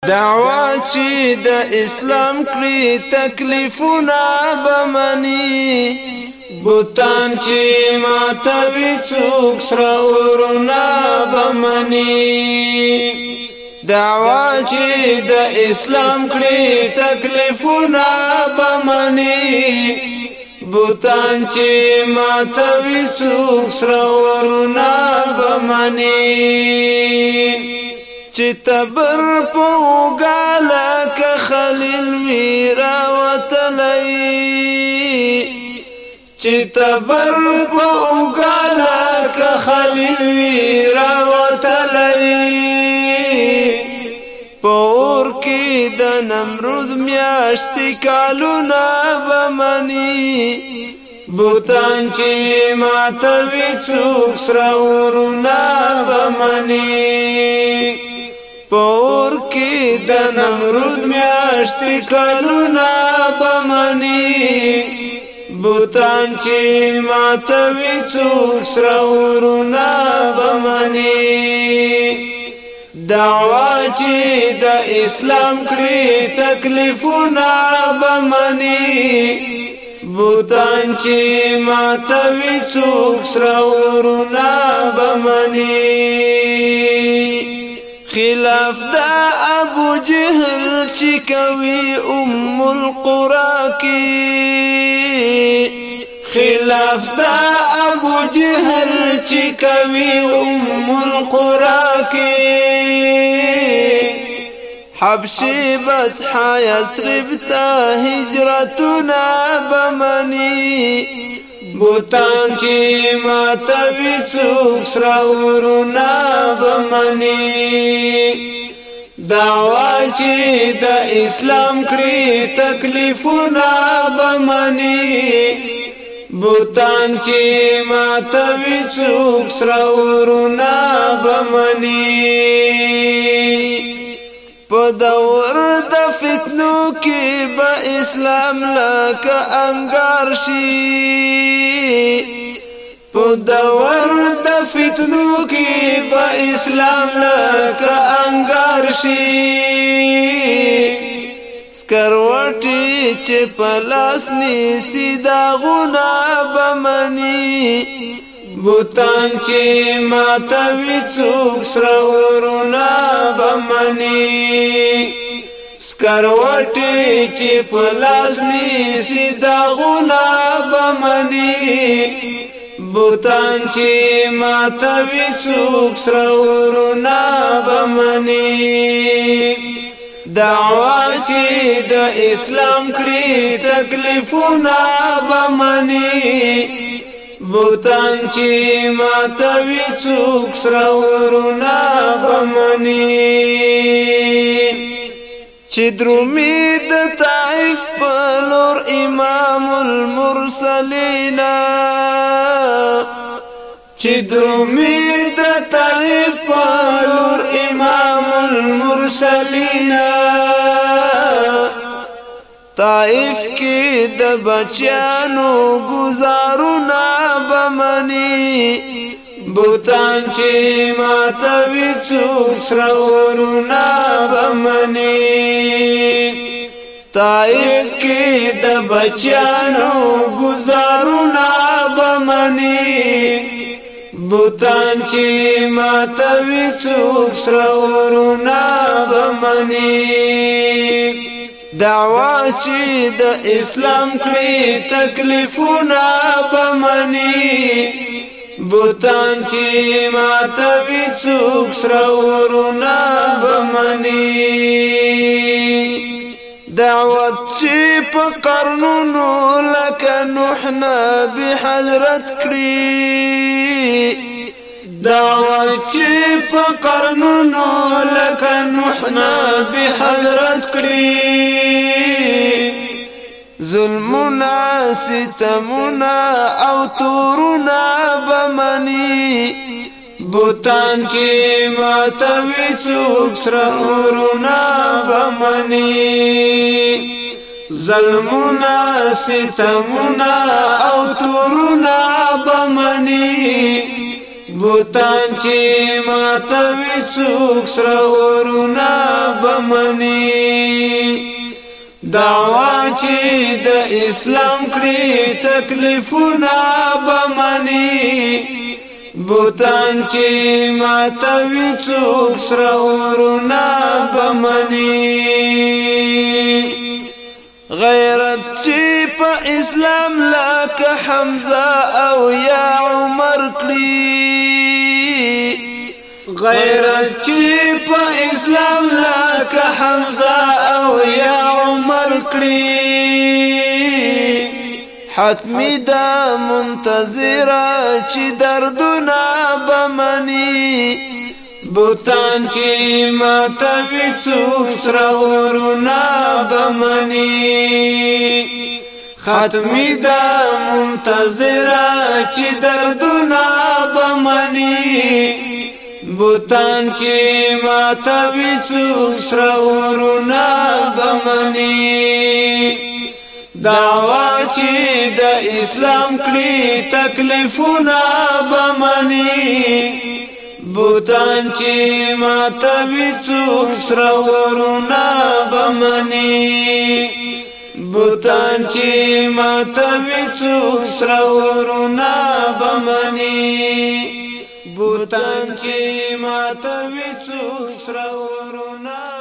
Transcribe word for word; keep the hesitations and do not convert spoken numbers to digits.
دعوا چې د اسلام کړی تکلیفونه بمني بوتان چې ماتوي څوک سره ورونه بمني دعوا چې د اسلام کړی تکلیفونه بمني بوتان چې ماتوي څوک سره ورونه بمني چې تبر پوګاله ک خلیل میرا وتلای چې تبر پوګاله ک خلیل میرا وتلای پور کې د نمرود میاشتې کالونه بمني بوتان چې ماتوي څوک سره ورونه بمني پور کې د نمرود میاشتې کلونه بمني بوتان چې ماتوي څوک سره ورونه بمني دعوا چې د اسلام کړی تکلیفونه بمني بوتان چې ماتوي څوک سره ورونه بمني خلاف دا ابو جهل چې کوي ام القرى کې خلاف دا ابو جهل چې کوي ام القرى کې حبشي فتح يثرب ته هجرتنا بمني بوتان چې ماتوي څوک سره ورونه بمني دعوا چې د اسلام کړی تکلیفونه بمني بوتان چې ماتوي څوک سره ورونه بمني په دور د فتنو کې به اسلام لکه انګار شي په دور د فتنو کې به اسلام لکه انګار شي سکروټي چې په لاس نیسي داغونه بمني بوتان چې ماتوي څوک سره ورونه بمني سکروټي چې په لاس نیسي داغونه بمني بوتان چې ماتوي څوک سره ورونه بمني دعوا چې د اسلام کړی تکلیفونه بمني بوتان چې ماتوي څوک سره ورونه بمني چې درومي د طائف په لور امام المرسلین چې درومي د طائف په لور امام المرسلین طائف کې د بچیانو گزارونه بمني بوتان چې ماتوي څوک سره ورونه بمني طائف کې د بچیانو گزارونه بمني بوتان چې ماتوي څوک سره ورونه بمني دعوا چې د اسلام کړی تکلیفونه بمني بوتان چې ماتوي څوک سره ورونه بمني دعوت چې په قرنونو لکه نوح نبي حضرت کړی دعوت چې په قرنونو لکه نوح نبي حضرت کړی ظلمنا ستمنا او تورنا بمني بوتان کې ماتوي څوک سره ورونه بمني ظلمنا ستمنا او تورنا بمني بوتان چې ماتوي څوک سره ورونه بمني دعوا چې د اسلام کړي تکلیفونه بمني بوتان چې ماتوي څوک سره ورونه بمني غیرت چې په اسلام لکه حمزه او یا عمر کړي غیرت چې په اسلام لکه حمزه او یا عمر کړي حتمی دا منتظره چې دردونه بمني بوتان چې ماتوي څوک سره ورونه بمني ختمی دا منتظره چې دردونه بمني بوتان چې ماتوي څوک سره ورونه بمني دعوا چې د اسلام کړي تکلیفونه بمني بوتان چې ماتوي څوک سره ورونه بمني بوتان چې ماتوي څوک سره ورونه بمني بوتان چې ماتوي څوک سره ورونه